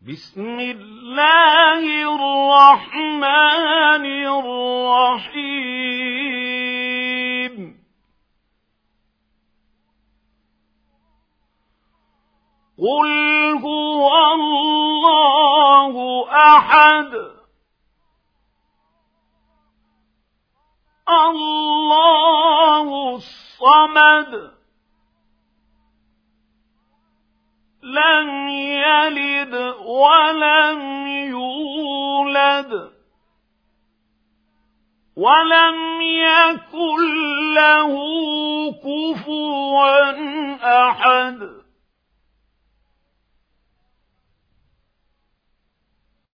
بسم الله الرحمن الرحيم قل هو الله أحد الله الصمد لم يلد ولم يولد ولم يكن له كفوا أحد